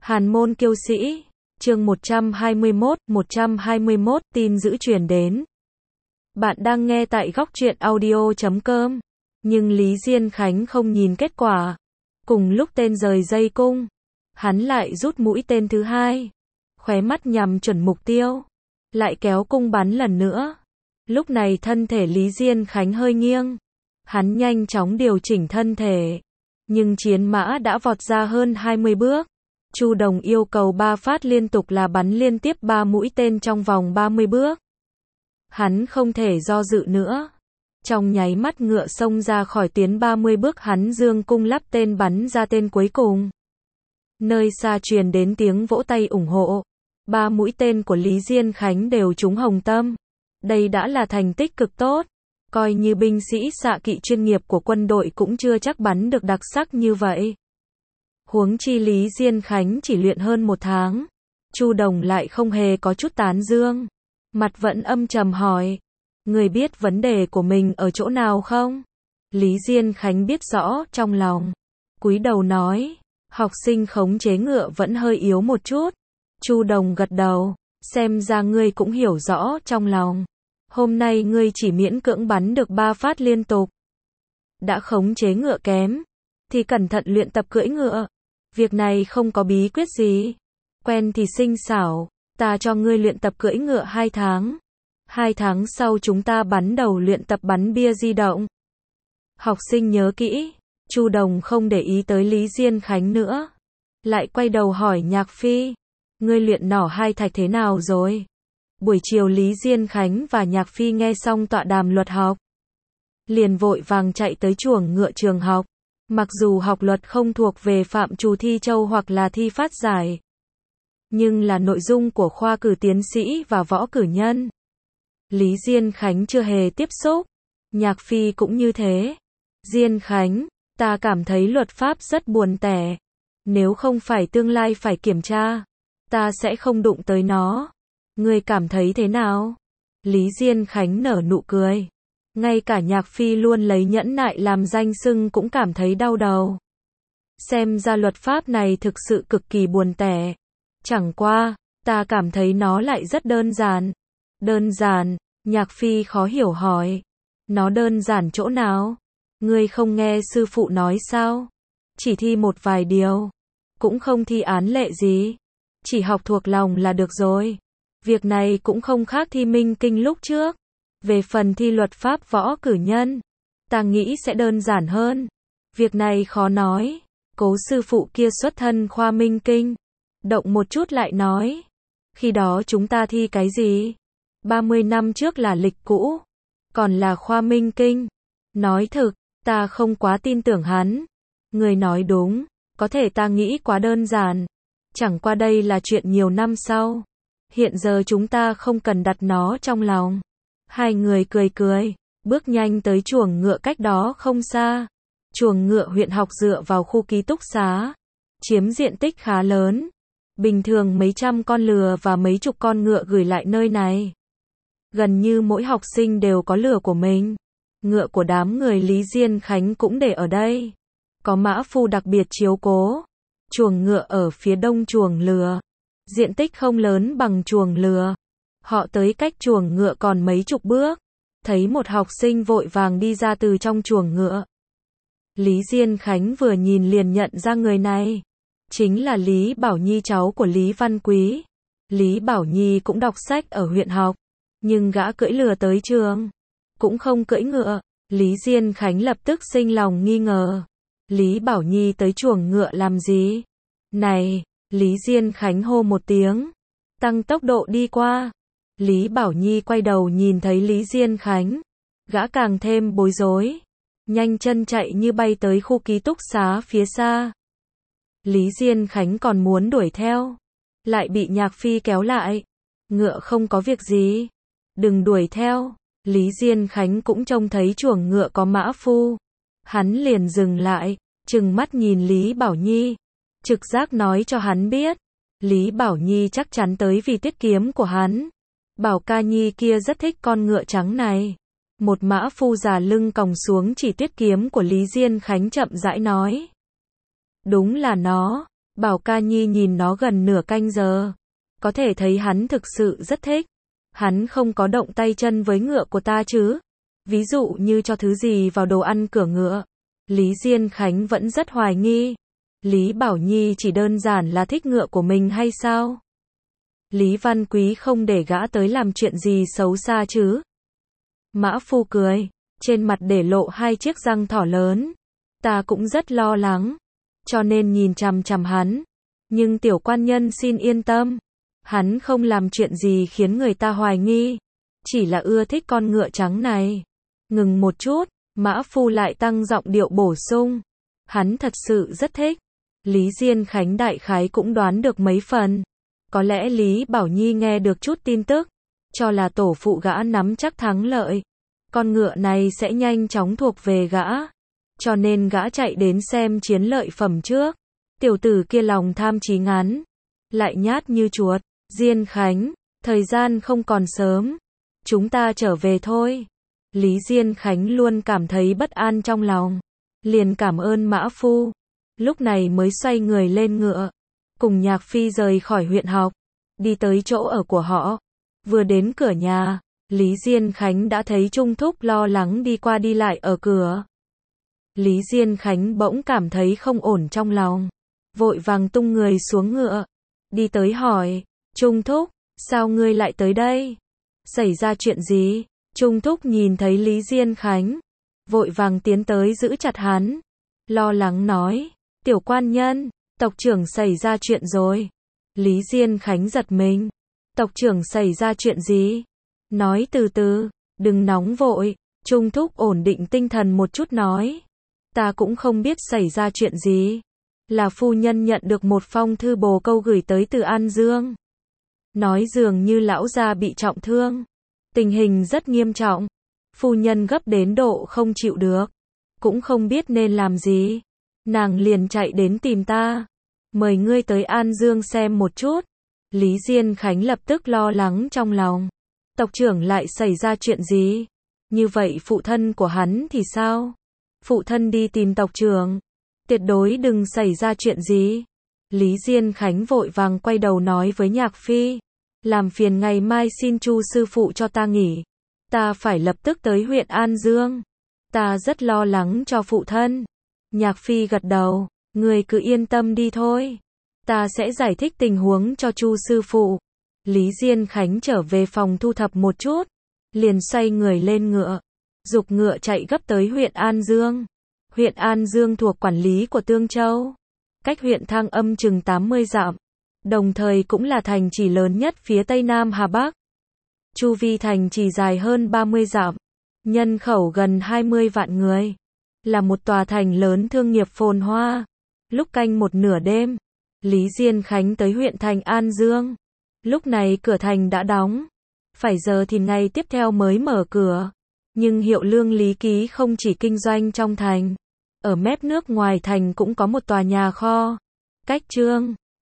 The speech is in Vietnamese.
Hàn môn kiêu sĩ, chương 121, tin dữ truyền đến. Bạn đang nghe tại góc truyện audio.com. Nhưng Lý Diên Khánh không nhìn kết quả. Cùng lúc tên rời dây cung, hắn lại rút mũi tên thứ hai. Khóe mắt nhằm chuẩn mục tiêu. Lại kéo cung bắn lần nữa. Lúc này thân thể Lý Diên Khánh hơi nghiêng. Hắn nhanh chóng điều chỉnh thân thể. Nhưng chiến mã đã vọt ra hơn 20 bước. Chu Đồng yêu cầu 3 phát liên tục là bắn liên tiếp 3 mũi tên trong vòng 30 bước. Hắn không thể do dự nữa. Trong nháy mắt ngựa xông ra khỏi tiến 30 bước, hắn dương cung lắp tên bắn ra tên cuối cùng. Nơi xa truyền đến tiếng vỗ tay ủng hộ. 3 mũi tên của Lý Diên Khánh đều trúng hồng tâm. Đây đã là thành tích cực tốt. Coi như binh sĩ xạ kỵ chuyên nghiệp của quân đội cũng chưa chắc bắn được đặc sắc như vậy. Huống chi Lý Diên Khánh chỉ luyện hơn 1 tháng. Chu Đồng lại không hề có chút tán dương. Mặt vẫn âm trầm hỏi. Người biết vấn đề của mình ở chỗ nào không? Lý Diên Khánh biết rõ trong lòng. Cúi đầu nói. Học sinh khống chế ngựa vẫn hơi yếu một chút. Chu Đồng gật đầu. Xem ra ngươi cũng hiểu rõ trong lòng. Hôm nay ngươi chỉ miễn cưỡng bắn được 3 phát liên tục. Đã khống chế ngựa kém. Thì cẩn thận luyện tập cưỡi ngựa. Việc này không có bí quyết gì. Quen thì sinh xảo. Ta cho ngươi luyện tập cưỡi ngựa 2 tháng. 2 tháng sau chúng ta bắn đầu luyện tập bắn bia di động. Học sinh nhớ kỹ. Chu Đồng không để ý tới Lý Diên Khánh nữa. Lại quay đầu hỏi Nhạc Phi. Ngươi luyện nỏ 2 thạch thế nào rồi? Buổi chiều Lý Diên Khánh và Nhạc Phi nghe xong tọa đàm luật học. Liền vội vàng chạy tới chuồng ngựa trường học. Mặc dù học luật không thuộc về phạm trù thi châu hoặc là thi phát giải. Nhưng là nội dung của khoa cử tiến sĩ và võ cử nhân. Lý Diên Khánh chưa hề tiếp xúc. Nhạc Phi cũng như thế. Diên Khánh, ta cảm thấy luật pháp rất buồn tẻ. Nếu không phải tương lai phải kiểm tra, ta sẽ không đụng tới nó. Ngươi cảm thấy thế nào? Lý Diên Khánh nở nụ cười. Ngay cả Nhạc Phi luôn lấy nhẫn nại làm danh xưng cũng cảm thấy đau đầu. Xem ra luật pháp này thực sự cực kỳ buồn tẻ. Chẳng qua, ta cảm thấy nó lại rất đơn giản. Đơn giản? Nhạc Phi khó hiểu hỏi. Nó đơn giản chỗ nào? Ngươi không nghe sư phụ nói sao? Chỉ thi một vài điều. Cũng không thi án lệ gì. Chỉ học thuộc lòng là được rồi. Việc này cũng không khác thi minh kinh lúc trước. Về phần thi luật pháp võ cử nhân, ta nghĩ sẽ đơn giản hơn. Việc này khó nói. Cố sư phụ kia xuất thân khoa minh kinh. Động một chút lại nói. Khi đó chúng ta thi cái gì? 30 năm trước là lịch cũ. Còn là khoa minh kinh. Nói thực, ta không quá tin tưởng hắn. Người nói đúng. Có thể ta nghĩ quá đơn giản. Chẳng qua đây là chuyện nhiều năm sau. Hiện giờ chúng ta không cần đặt nó trong lòng. Hai người cười cười, bước nhanh tới chuồng ngựa cách đó không xa. Chuồng ngựa huyện học dựa vào khu ký túc xá. Chiếm diện tích khá lớn. Bình thường mấy trăm con lừa và mấy chục con ngựa gửi lại nơi này. Gần như mỗi học sinh đều có lừa của mình. Ngựa của đám người Lý Diên Khánh cũng để ở đây. Có mã phu đặc biệt chiếu cố. Chuồng ngựa ở phía đông chuồng lừa. Diện tích không lớn bằng chuồng lừa. Họ tới cách chuồng ngựa còn mấy chục bước. Thấy một học sinh vội vàng đi ra từ trong chuồng ngựa. Lý Diên Khánh vừa nhìn liền nhận ra người này. Chính là Lý Bảo Nhi, cháu của Lý Văn Quý. Lý Bảo Nhi cũng đọc sách ở huyện học. Nhưng gã cưỡi lừa tới trường. Cũng không cưỡi ngựa. Lý Diên Khánh lập tức sinh lòng nghi ngờ. Lý Bảo Nhi tới chuồng ngựa làm gì? Này! Lý Diên Khánh hô một tiếng. Tăng tốc độ đi qua. Lý Bảo Nhi quay đầu nhìn thấy Lý Diên Khánh. Gã càng thêm bối rối. Nhanh chân chạy như bay tới khu ký túc xá phía xa. Lý Diên Khánh còn muốn đuổi theo. Lại bị Nhạc Phi kéo lại. Ngựa không có việc gì. Đừng đuổi theo. Lý Diên Khánh cũng trông thấy chuồng ngựa có mã phu. Hắn liền dừng lại. Trừng mắt nhìn Lý Bảo Nhi. Trực giác nói cho hắn biết. Lý Bảo Nhi chắc chắn tới vì tiết kiếm của hắn. Bảo ca nhi kia rất thích con ngựa trắng này. Một mã phu già lưng còng xuống chỉ tiết kiếm của Lý Diên Khánh chậm rãi nói. Đúng là nó. Bảo Ca Nhi nhìn nó gần nửa canh giờ. Có thể thấy hắn thực sự rất thích. Hắn không có động tay chân với ngựa của ta chứ. Ví dụ như cho thứ gì vào đồ ăn cửa ngựa. Lý Diên Khánh vẫn rất hoài nghi. Lý Bảo Nhi chỉ đơn giản là thích ngựa của mình hay sao? Lý Văn Quý không để gã tới làm chuyện gì xấu xa chứ? Mã Phu cười, trên mặt để lộ hai chiếc răng thỏ lớn. Ta cũng rất lo lắng, cho nên nhìn chằm chằm hắn. Nhưng tiểu quan nhân xin yên tâm, hắn không làm chuyện gì khiến người ta hoài nghi, chỉ là ưa thích con ngựa trắng này. Ngừng một chút, Mã Phu lại tăng giọng điệu bổ sung. Hắn thật sự rất thích. Lý Diên Khánh đại khái cũng đoán được mấy phần. Có lẽ Lý Bảo Nhi nghe được chút tin tức, cho là tổ phụ gã nắm chắc thắng lợi. Con ngựa này sẽ nhanh chóng thuộc về gã. Cho nên gã chạy đến xem chiến lợi phẩm trước. Tiểu tử kia lòng tham chí ngắn, lại nhát như chuột. Diên Khánh, thời gian không còn sớm. Chúng ta trở về thôi. Lý Diên Khánh luôn cảm thấy bất an trong lòng. Liền cảm ơn Mã Phu. Lúc này mới xoay người lên ngựa. Cùng Nhạc Phi rời khỏi huyện học. Đi tới chỗ ở của họ. Vừa đến cửa nhà, Lý Diên Khánh đã thấy Trung Thúc lo lắng đi qua đi lại ở cửa. Lý Diên Khánh bỗng cảm thấy không ổn trong lòng. Vội vàng tung người xuống ngựa. Đi tới hỏi, Trung Thúc, sao ngươi lại tới đây? Xảy ra chuyện gì? Trung Thúc nhìn thấy Lý Diên Khánh. Vội vàng tiến tới giữ chặt hắn. Lo lắng nói, tiểu quan nhân, tộc trưởng xảy ra chuyện rồi. Lý Diên Khánh giật mình. Tộc trưởng xảy ra chuyện gì? Nói từ từ, đừng nóng vội. Trung Thúc ổn định tinh thần một chút nói. Ta cũng không biết xảy ra chuyện gì. Là phu nhân nhận được một phong thư bồ câu gửi tới từ An Dương. Nói dường như lão gia bị trọng thương. Tình hình rất nghiêm trọng. Phu nhân gấp đến độ không chịu được. Cũng không biết nên làm gì. Nàng liền chạy đến tìm ta. Mời ngươi tới An Dương xem một chút. Lý Diên Khánh lập tức lo lắng trong lòng. Tộc trưởng lại xảy ra chuyện gì? Như vậy phụ thân của hắn thì sao? Phụ thân đi tìm tộc trưởng. Tuyệt đối đừng xảy ra chuyện gì. Lý Diên Khánh vội vàng quay đầu nói với Nhạc Phi. Làm phiền ngày mai xin Chu sư phụ cho ta nghỉ. Ta phải lập tức tới huyện An Dương. Ta rất lo lắng cho phụ thân. Nhạc Phi gật đầu. Người cứ yên tâm đi thôi. Ta sẽ giải thích tình huống cho Chu sư phụ. Lý Diên Khánh trở về phòng thu thập một chút. Liền xoay người lên ngựa. Giục ngựa chạy gấp tới huyện An Dương. Huyện An Dương thuộc quản lý của Tương Châu. Cách huyện Thăng Âm chừng 80 dặm. Đồng thời cũng là thành trì lớn nhất phía Tây Nam Hà Bắc. Chu vi thành trì dài hơn 30 dặm. Nhân khẩu gần 20 vạn người. Là một tòa thành lớn thương nghiệp phồn hoa. Lúc canh một nửa đêm, Lý Diên Khánh tới huyện thành An Dương. Lúc này cửa thành đã đóng. Phải giờ thì ngày tiếp theo mới mở cửa. Nhưng Hiệu Lương Lý Ký không chỉ kinh doanh trong thành. Ở mép nước ngoài thành cũng có một tòa nhà kho. Cách Trương